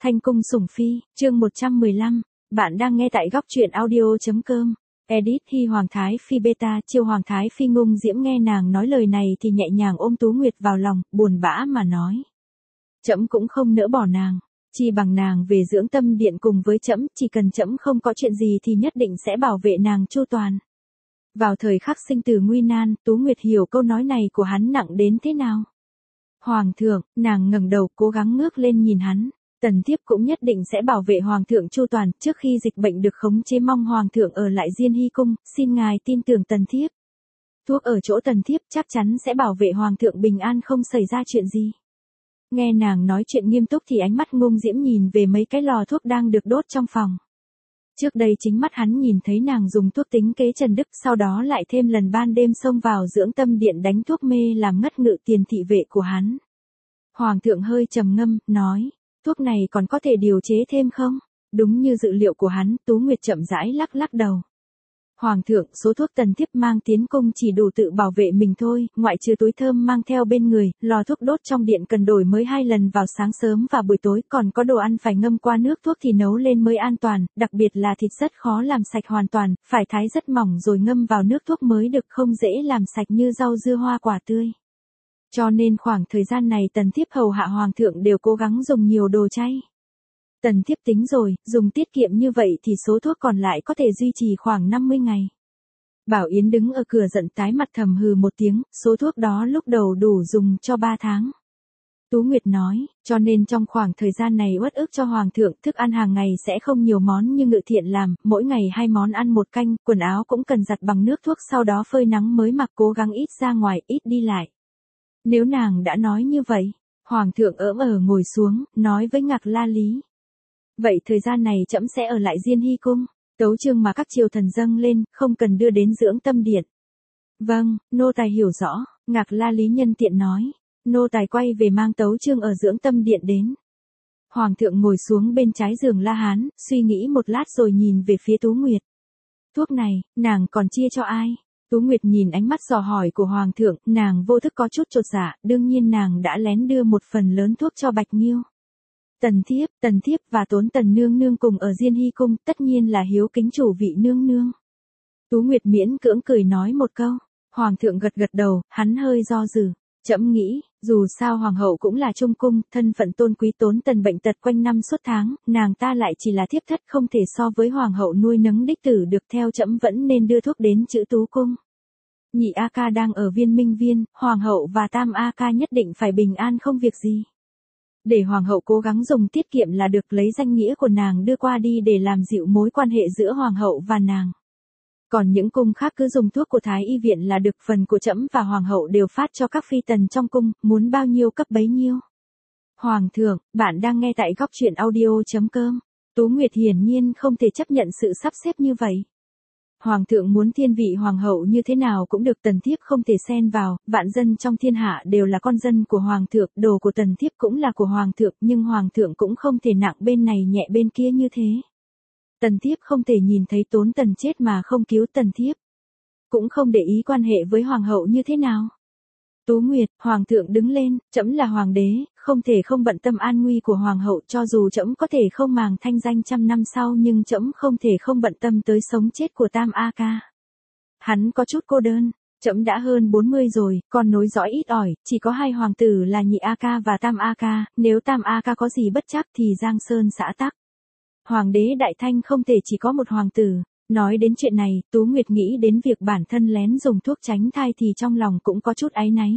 Thanh cung sủng phi, chương 115, bạn đang nghe tại góc truyện audio.com. Edit Hi Hoàng Thái Phi beta chiêu Hoàng Thái Phi ngung diễm nghe nàng nói lời này thì nhẹ nhàng ôm Tú Nguyệt vào lòng, buồn bã mà nói. Trẫm cũng không nỡ bỏ nàng, chi bằng nàng về dưỡng tâm điện cùng với trẫm, chỉ cần trẫm không có chuyện gì thì nhất định sẽ bảo vệ nàng chu toàn. Vào thời khắc sinh tử nguy nan, Tú Nguyệt hiểu câu nói này của hắn nặng đến thế nào. Hoàng thượng, nàng ngẩng đầu cố gắng ngước lên nhìn hắn. Tần thiếp cũng nhất định sẽ bảo vệ hoàng thượng chu toàn, trước khi dịch bệnh được khống chế mong hoàng thượng ở lại Diên Hy cung, xin ngài tin tưởng tần thiếp. Thuốc ở chỗ tần thiếp chắc chắn sẽ bảo vệ hoàng thượng bình an không xảy ra chuyện gì. Nghe nàng nói chuyện nghiêm túc thì ánh mắt ngung diễm nhìn về mấy cái lò thuốc đang được đốt trong phòng. Trước đây chính mắt hắn nhìn thấy nàng dùng thuốc tính kế Trần Đức, sau đó lại thêm lần ban đêm xông vào dưỡng tâm điện đánh thuốc mê làm ngất ngự tiền thị vệ của hắn. Hoàng thượng hơi trầm ngâm, nói. Thuốc này còn có thể điều chế thêm không? Đúng như dự liệu của hắn, Tú Nguyệt chậm rãi lắc lắc đầu. Hoàng thượng, số thuốc tần thiếp mang tiến cung chỉ đủ tự bảo vệ mình thôi, ngoại trừ túi thơm mang theo bên người, lò thuốc đốt trong điện cần đổi mới 2 lần vào sáng sớm và buổi tối, còn có đồ ăn phải ngâm qua nước thuốc thì nấu lên mới an toàn, đặc biệt là thịt rất khó làm sạch hoàn toàn, phải thái rất mỏng rồi ngâm vào nước thuốc mới được, không dễ làm sạch như rau dưa hoa quả tươi. Cho nên khoảng thời gian này tần thiếp hầu hạ hoàng thượng đều cố gắng dùng nhiều đồ chay. Tần thiếp tính rồi, dùng tiết kiệm như vậy thì số thuốc còn lại có thể duy trì khoảng 50 ngày. Bảo Yến đứng ở cửa giận tái mặt thầm hừ một tiếng, số thuốc đó lúc đầu đủ dùng cho 3 tháng. Tú Nguyệt nói, cho nên trong khoảng thời gian này uất ức cho hoàng thượng, thức ăn hàng ngày sẽ không nhiều món như Ngự Thiện làm, mỗi ngày 2 món ăn 1 canh, quần áo cũng cần giặt bằng nước thuốc sau đó phơi nắng mới mặc, cố gắng ít ra ngoài, ít đi lại. Nếu nàng đã nói như vậy, hoàng thượng ngồi xuống, nói với Ngạc La Lý. Vậy thời gian này trẫm sẽ ở lại Diên Hy cung, tấu chương mà các triều thần dâng lên, không cần đưa đến dưỡng tâm điện. Vâng, nô tài hiểu rõ, Ngạc La Lý nhân tiện nói, nô tài quay về mang tấu chương ở dưỡng tâm điện đến. Hoàng thượng ngồi xuống bên trái giường La Hán, suy nghĩ một lát rồi nhìn về phía Tú Nguyệt. Thuốc này, nàng còn chia cho ai? Tú Nguyệt nhìn ánh mắt dò hỏi của hoàng thượng, nàng vô thức có chút chột dạ, đương nhiên nàng đã lén đưa một phần lớn thuốc cho Bạch Nghiêu. Tần thiếp và Tốn Tần nương nương cùng ở Diên Hy cung, tất nhiên là hiếu kính chủ vị nương nương. Tú Nguyệt miễn cưỡng cười nói một câu, hoàng thượng gật gật đầu, hắn hơi do dự. Trẫm nghĩ, dù sao hoàng hậu cũng là trung cung, thân phận tôn quý, Tốn Tần bệnh tật quanh năm suốt tháng, nàng ta lại chỉ là thiếp thất, không thể so với hoàng hậu nuôi nấng đích tử được, theo trẫm vẫn nên đưa thuốc đến Chữ Tú cung. Nhị A Ca đang ở Viên Minh Viên, hoàng hậu và Tam A Ca nhất định phải bình an không việc gì. Để hoàng hậu cố gắng dùng tiết kiệm là được, lấy danh nghĩa của nàng đưa qua đi để làm dịu mối quan hệ giữa hoàng hậu và nàng. Còn những cung khác cứ dùng thuốc của Thái y viện là được, phần của trẫm và hoàng hậu đều phát cho các phi tần trong cung, muốn bao nhiêu cấp bấy nhiêu. Hoàng thượng, bạn đang nghe tại góc truyện audio.com. Tú Nguyệt hiển nhiên không thể chấp nhận sự sắp xếp như vậy. Hoàng thượng muốn thiên vị hoàng hậu như thế nào cũng được, tần thiếp không thể xen vào, vạn dân trong thiên hạ đều là con dân của hoàng thượng, đồ của tần thiếp cũng là của hoàng thượng, nhưng hoàng thượng cũng không thể nặng bên này nhẹ bên kia như thế. Tần thiếp không thể nhìn thấy Tốn Tần chết mà không cứu tần thiếp. Cũng không để ý quan hệ với hoàng hậu như thế nào. Tú Nguyệt, hoàng thượng đứng lên, trẫm là hoàng đế, không thể không bận tâm an nguy của hoàng hậu, cho dù trẫm có thể không màng thanh danh trăm năm sau nhưng trẫm không thể không bận tâm tới sống chết của Tam A Ca. Hắn có chút cô đơn, trẫm đã hơn 40 rồi, còn nối dõi ít ỏi, chỉ có 2 hoàng tử là Nhị A Ca và Tam A Ca, nếu Tam A Ca có gì bất trắc thì Giang Sơn xã tắc. Hoàng đế Đại Thanh không thể chỉ có một hoàng tử. Nói đến chuyện này, Tú Nguyệt nghĩ đến việc bản thân lén dùng thuốc tránh thai thì trong lòng cũng có chút áy náy.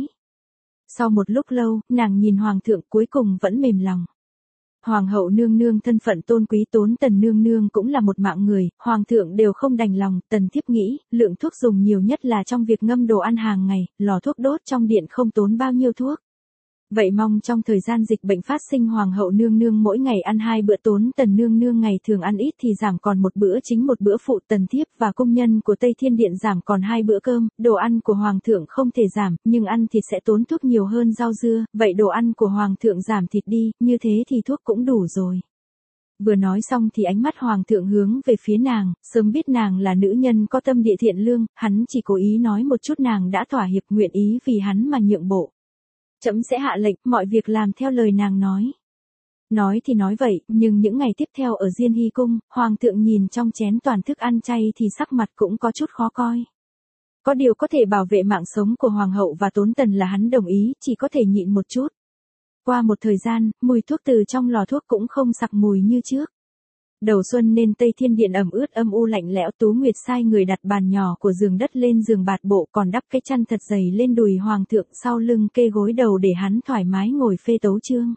Sau một lúc lâu, nàng nhìn hoàng thượng cuối cùng vẫn mềm lòng. Hoàng hậu nương nương thân phận tôn quý, Tốn Tần nương nương cũng là một mạng người, hoàng thượng đều không đành lòng, tần thiếp nghĩ, lượng thuốc dùng nhiều nhất là trong việc ngâm đồ ăn hàng ngày, lò thuốc đốt trong điện không tốn bao nhiêu thuốc. Vậy mong trong thời gian dịch bệnh phát sinh hoàng hậu nương nương mỗi ngày ăn 2 bữa, Tốn Tần nương nương ngày thường ăn ít thì giảm còn 1 bữa chính 1 bữa phụ, tần thiếp và cung nhân của Tây Thiên Điện giảm còn 2 bữa cơm, đồ ăn của hoàng thượng không thể giảm, nhưng ăn thịt sẽ tốn thuốc nhiều hơn rau dưa, vậy đồ ăn của hoàng thượng giảm thịt đi, như thế thì thuốc cũng đủ rồi. Vừa nói xong thì ánh mắt hoàng thượng hướng về phía nàng, sớm biết nàng là nữ nhân có tâm địa thiện lương, hắn chỉ cố ý nói một chút nàng đã thỏa hiệp, nguyện ý vì hắn mà nhượng bộ. Trẫm sẽ hạ lệnh, mọi việc làm theo lời nàng nói. Nói thì nói vậy, nhưng những ngày tiếp theo ở Diên Hy Cung, Hoàng thượng nhìn trong chén toàn thức ăn chay thì sắc mặt cũng có chút khó coi. Có điều có thể bảo vệ mạng sống của Hoàng hậu và Tốn Tần là hắn đồng ý, chỉ có thể nhịn một chút. Qua một thời gian, mùi thuốc từ trong lò thuốc cũng không sặc mùi như trước. Đầu xuân nên Tây Thiên Điện ẩm ướt âm u lạnh lẽo. Tú Nguyệt sai người đặt bàn nhỏ của giường đất lên giường bạt bộ, còn đắp cái chăn thật dày lên đùi Hoàng thượng, sau lưng kê gối đầu để hắn thoải mái ngồi phê tấu chương.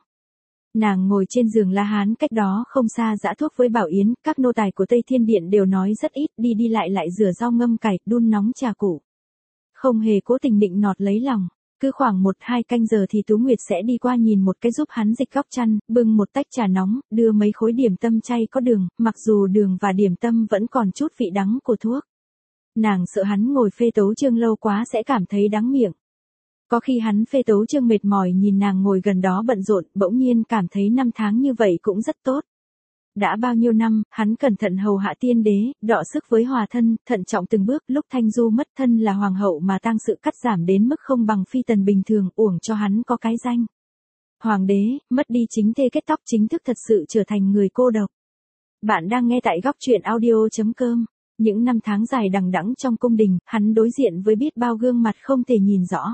Nàng ngồi trên giường La Hán cách đó không xa giã thuốc với Bảo Yến, các nô tài của Tây Thiên Điện đều nói rất ít, đi đi lại lại rửa rau ngâm cải, đun nóng trà củ. Không hề cố tình định nọt lấy lòng. Cứ khoảng 1-2 canh giờ thì Tú Nguyệt sẽ đi qua nhìn một cái giúp hắn dịch góc chăn, bưng một tách trà nóng, đưa mấy khối điểm tâm chay có đường, mặc dù đường và điểm tâm vẫn còn chút vị đắng của thuốc. Nàng sợ hắn ngồi phê tấu chương lâu quá sẽ cảm thấy đắng miệng. Có khi hắn phê tấu chương mệt mỏi nhìn nàng ngồi gần đó bận rộn, bỗng nhiên cảm thấy 5 tháng như vậy cũng rất tốt. Đã bao nhiêu năm, hắn cẩn thận hầu hạ tiên đế, đọ sức với hòa thân, thận trọng từng bước, lúc Thanh Du mất thân là hoàng hậu mà tang sự cắt giảm đến mức không bằng phi tần bình thường, uổng cho hắn có cái danh. Hoàng đế, mất đi chính thê kết tóc chính thức thật sự trở thành người cô độc. Bạn đang nghe tại góc truyện audio.com. Những năm tháng dài đằng đẵng trong cung đình, hắn đối diện với biết bao gương mặt không thể nhìn rõ.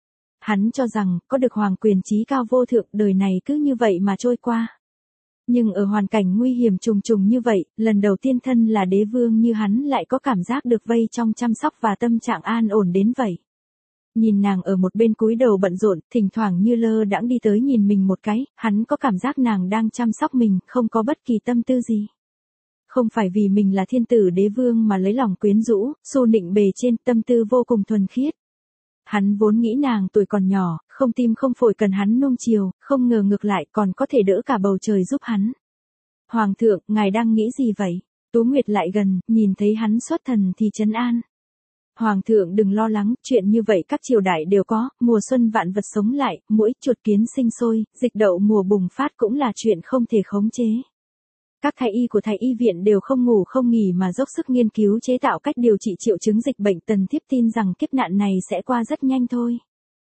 Hắn cho rằng, có được hoàng quyền trí cao vô thượng, đời này cứ như vậy mà trôi qua. Nhưng ở hoàn cảnh nguy hiểm trùng trùng như vậy, lần đầu tiên thân là đế vương như hắn lại có cảm giác được vây trong chăm sóc và tâm trạng an ổn đến vậy. Nhìn nàng ở một bên cúi đầu bận rộn, thỉnh thoảng như lơ đãng đi tới nhìn mình một cái, hắn có cảm giác nàng đang chăm sóc mình, không có bất kỳ tâm tư gì. Không phải vì mình là thiên tử đế vương mà lấy lòng quyến rũ, xu nịnh bề trên, tâm tư vô cùng thuần khiết. Hắn vốn nghĩ nàng tuổi còn nhỏ, không tim không phổi cần hắn nuông chiều, không ngờ ngược lại còn có thể đỡ cả bầu trời giúp hắn. Hoàng thượng, ngài đang nghĩ gì vậy? Tú Nguyệt lại gần, nhìn thấy hắn xuất thần thì trấn an. Hoàng thượng đừng lo lắng, chuyện như vậy các triều đại đều có, mùa xuân vạn vật sống lại, muỗi chuột kiến sinh sôi, dịch đậu mùa bùng phát cũng là chuyện không thể khống chế. Các thái y của thái y viện đều không ngủ không nghỉ mà dốc sức nghiên cứu chế tạo cách điều trị triệu chứng dịch bệnh. Tần thiếp tin rằng kiếp nạn này sẽ qua rất nhanh thôi.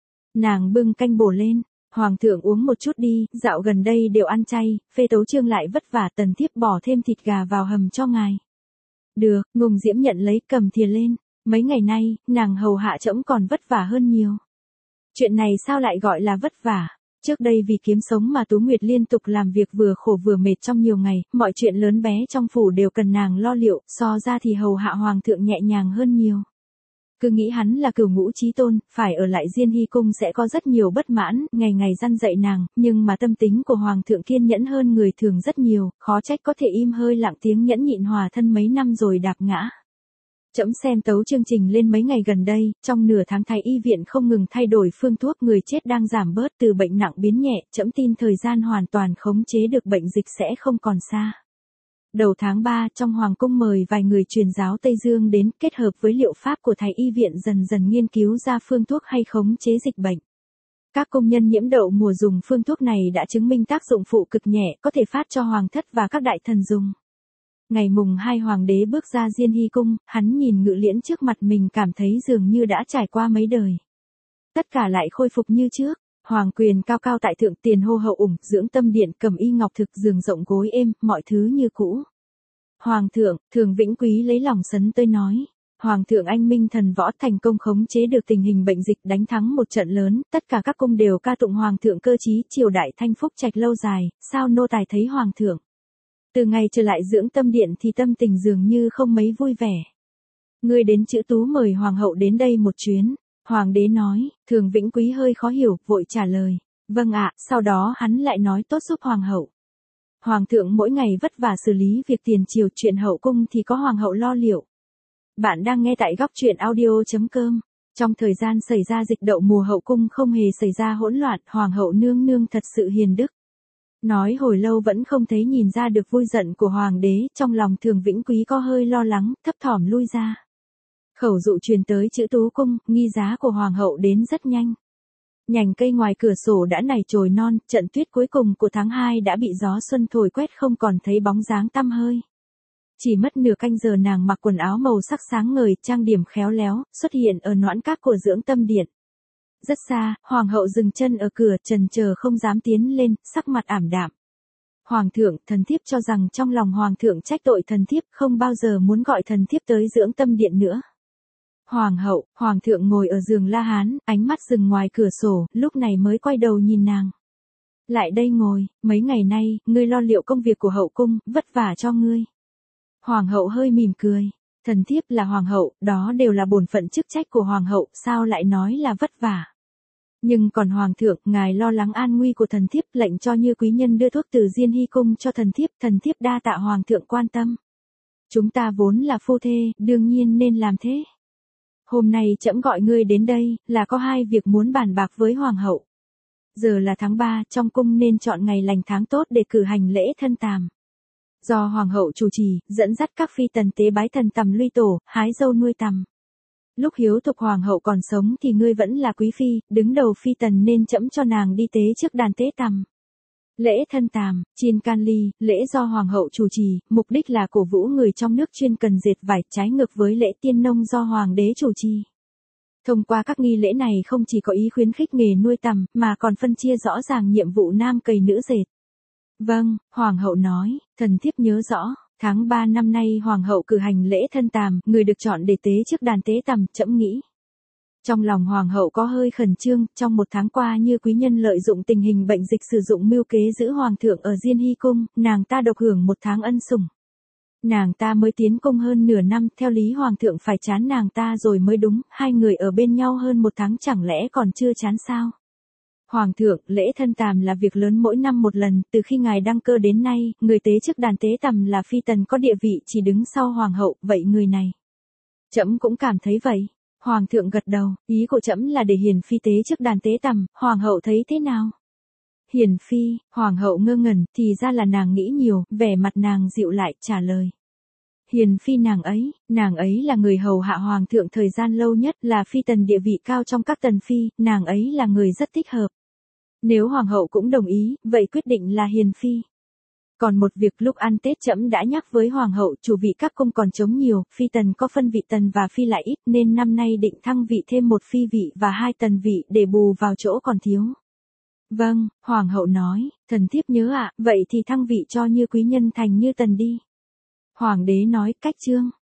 Nàng bưng canh bổ lên, Hoàng thượng uống một chút đi, dạo gần đây đều ăn chay, phê tấu chương lại vất vả, tần thiếp bỏ thêm thịt gà vào hầm cho ngài. Được, Ngùng Diễm nhận lấy cầm thìa lên, mấy ngày nay, nàng hầu hạ trẫm còn vất vả hơn nhiều. Chuyện này sao lại gọi là vất vả? Trước đây vì kiếm sống mà Tú Nguyệt liên tục làm việc vừa khổ vừa mệt trong nhiều ngày, mọi chuyện lớn bé trong phủ đều cần nàng lo liệu, so ra thì hầu hạ hoàng thượng nhẹ nhàng hơn nhiều. Cứ nghĩ hắn là cửu ngũ chí tôn, phải ở lại Diên Hy cung sẽ có rất nhiều bất mãn, ngày ngày răn dạy nàng, nhưng mà tâm tính của hoàng thượng kiên nhẫn hơn người thường rất nhiều, khó trách có thể im hơi lặng tiếng nhẫn nhịn hòa thân mấy năm rồi đạp ngã. Trẫm xem tấu chương trình lên mấy ngày gần đây, trong nửa tháng thái y viện không ngừng thay đổi phương thuốc, người chết đang giảm bớt từ bệnh nặng biến nhẹ, trẫm tin thời gian hoàn toàn khống chế được bệnh dịch sẽ không còn xa. Đầu tháng 3, trong hoàng cung mời vài người truyền giáo Tây Dương đến, kết hợp với liệu pháp của thái y viện dần dần nghiên cứu ra phương thuốc hay khống chế dịch bệnh. Các công nhân nhiễm đậu mùa dùng phương thuốc này đã chứng minh tác dụng phụ cực nhẹ, có thể phát cho hoàng thất và các đại thần dùng. Ngày mùng 2 hoàng đế bước ra Diên Hy cung, hắn nhìn ngự liễn trước mặt mình cảm thấy dường như đã trải qua mấy đời. Tất cả lại khôi phục như trước, hoàng quyền cao cao tại thượng, tiền hô hậu ủng, dưỡng tâm điện, cầm y ngọc thực, giường rộng gối êm, mọi thứ như cũ. Hoàng thượng, Thường Vĩnh Quý lấy lòng sấn tới nói. Hoàng thượng anh minh thần võ, thành công khống chế được tình hình bệnh dịch, đánh thắng một trận lớn, tất cả các cung đều ca tụng hoàng thượng cơ trí, triều đại thanh phúc trạch lâu dài, sao nô tài thấy hoàng thượng. Từ ngày trở lại dưỡng tâm điện thì tâm tình dường như không mấy vui vẻ. Ngươi đến chữ Tú mời hoàng hậu đến đây một chuyến. Hoàng đế nói, Thường Vĩnh Quý hơi khó hiểu, vội trả lời. Vâng ạ, sau đó hắn lại nói tốt giúp hoàng hậu. Hoàng thượng mỗi ngày vất vả xử lý việc tiền triều, chuyện hậu cung thì có hoàng hậu lo liệu. Bạn đang nghe tại góc truyện audio.com. Trong thời gian xảy ra dịch đậu mùa hậu cung không hề xảy ra hỗn loạn, hoàng hậu nương nương thật sự hiền đức. Nói hồi lâu vẫn không thấy nhìn ra được vui giận của hoàng đế, trong lòng Thường Vĩnh Quý có hơi lo lắng, thấp thỏm lui ra. Khẩu dụ truyền tới chữ Tú cung, nghi giá của hoàng hậu đến rất nhanh. Nhành cây ngoài cửa sổ đã nảy chồi non, trận tuyết cuối cùng của tháng 2 đã bị gió xuân thổi quét không còn thấy bóng dáng tăm hơi. Chỉ mất nửa canh giờ nàng mặc quần áo màu sắc sáng ngời, trang điểm khéo léo, xuất hiện ở noãn các của dưỡng tâm điện. Rất xa, hoàng hậu dừng chân ở cửa, chần chờ không dám tiến lên, sắc mặt ảm đạm. Hoàng thượng, thần thiếp cho rằng trong lòng hoàng thượng trách tội thần thiếp, không bao giờ muốn gọi thần thiếp tới dưỡng tâm điện nữa. Hoàng hậu, hoàng thượng ngồi ở giường La Hán, ánh mắt dừng ngoài cửa sổ, lúc này mới quay đầu nhìn nàng. Lại đây ngồi, mấy ngày nay, ngươi lo liệu công việc của hậu cung, vất vả cho ngươi. Hoàng hậu hơi mỉm cười. Thần thiếp là hoàng hậu, đó đều là bổn phận chức trách của hoàng hậu, sao lại nói là vất vả. Nhưng còn hoàng thượng, ngài lo lắng an nguy của thần thiếp, lệnh cho Như quý nhân đưa thuốc từ Diên Hy cung cho thần thiếp đa tạ hoàng thượng quan tâm. Chúng ta vốn là phu thê, đương nhiên nên làm thế. Hôm nay trẫm gọi ngươi đến đây, là có hai việc muốn bàn bạc với hoàng hậu. Giờ là tháng 3, trong cung nên chọn ngày lành tháng tốt để cử hành lễ thân tàm. Do hoàng hậu chủ trì, dẫn dắt các phi tần tế bái thần tằm luy tổ, hái dâu nuôi tằm. Lúc hiếu thục hoàng hậu còn sống thì ngươi vẫn là quý phi, đứng đầu phi tần nên trẫm cho nàng đi tế trước đàn tế tằm. Lễ thân tàm, chiên can ly, lễ do hoàng hậu chủ trì, mục đích là cổ vũ người trong nước chuyên cần dệt vải, trái ngược với lễ tiên nông do hoàng đế chủ trì. Thông qua các nghi lễ này không chỉ có ý khuyến khích nghề nuôi tằm, mà còn phân chia rõ ràng nhiệm vụ nam cày nữ dệt. Vâng, hoàng hậu nói, thần thiếp nhớ rõ, tháng 3 năm nay hoàng hậu cử hành lễ thân tàm, người được chọn để tế trước đàn tế tằm, trẫm nghĩ. Trong lòng hoàng hậu có hơi khẩn trương, trong một tháng qua Như quý nhân lợi dụng tình hình bệnh dịch sử dụng mưu kế giữ hoàng thượng ở Diên Hy cung, nàng ta độc hưởng một tháng ân sủng. Nàng ta mới tiến cung hơn nửa năm, theo lý hoàng thượng phải chán nàng ta rồi mới đúng, hai người ở bên nhau hơn một tháng chẳng lẽ còn chưa chán sao? Hoàng thượng, lễ thân tàm là việc lớn mỗi năm một lần, từ khi ngài đăng cơ đến nay, người tế trước đàn tế tằm là phi tần có địa vị chỉ đứng sau hoàng hậu, vậy người này. Trẫm cũng cảm thấy vậy. Hoàng thượng gật đầu, ý của trẫm là để hiền phi tế trước đàn tế tằm, hoàng hậu thấy thế nào? Hiền phi, hoàng hậu ngơ ngẩn, thì ra là nàng nghĩ nhiều, vẻ mặt nàng dịu lại, trả lời. Hiền phi nàng ấy là người hầu hạ hoàng thượng thời gian lâu nhất, là phi tần địa vị cao trong các tần phi, nàng ấy là người rất thích hợp. Nếu hoàng hậu cũng đồng ý, vậy quyết định là hiền phi. Còn một việc lúc ăn Tết trẫm đã nhắc với hoàng hậu, chủ vị các cung còn trống nhiều, phi tần có phân vị tần và phi lại ít, nên năm nay định thăng vị thêm một phi vị và hai tần vị để bù vào chỗ còn thiếu. Vâng, hoàng hậu nói, thần thiếp nhớ ạ, vậy thì thăng vị cho Như quý nhân thành Như tần đi. Hoàng đế nói, cách chương.